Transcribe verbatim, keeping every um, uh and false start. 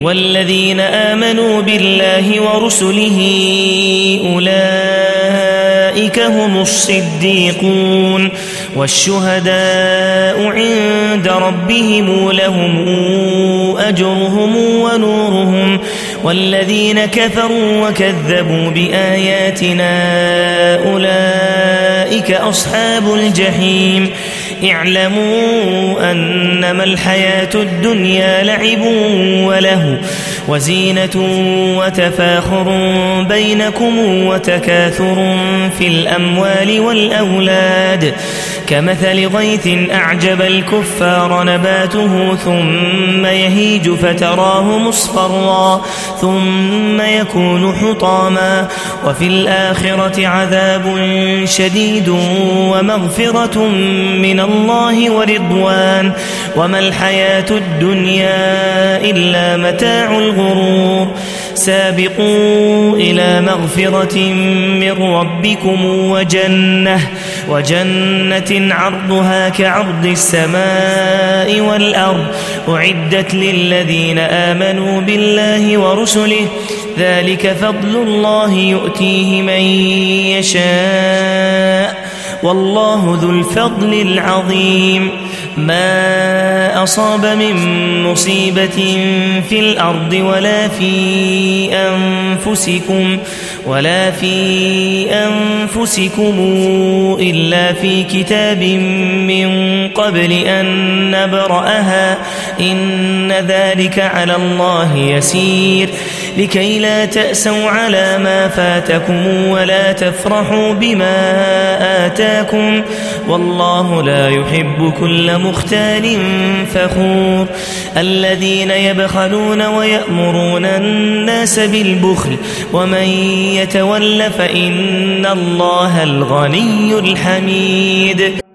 والذين آمنوا بالله ورسله أولئك هم الصديقون والشهداء عند ربهم لهم أجرهم ونورهم والذين كفروا وكذبوا بآياتنا أولئك أصحاب الجحيم اعلموا أنما الحياة الدنيا لعب وله وزينة وتفاخر بينكم وتكاثر في الأموال والأولاد كمثل غيث أعجب الكفار نباته ثم يهيج فتراه مصفرا ثم يكون حطاما وفي الآخرة عذاب شديد ومغفرة من الله ورضوان وما الحياة الدنيا إلا متاع الغرور سابقوا إلى مغفرة من ربكم وجنة وجنة عرضها كعرض السماء والأرض أعدت للذين آمنوا بالله ورسله ذلك فضل الله يؤتيه من يشاء والله ذو الفضل العظيم ما أصاب من مصيبة في الأرض ولا في أنفسكم ولا في أنفسكم إلا في كتاب من قبل أن نبرأها إن ذلك على الله يسير لكي لا تأسوا على ما فاتكم ولا تفرحوا بما آتاكم والله لا يحب كل مختال فخور الذين يبخلون ويأمرون الناس بالبخل ومن يتول فإن الله الغني الحميد.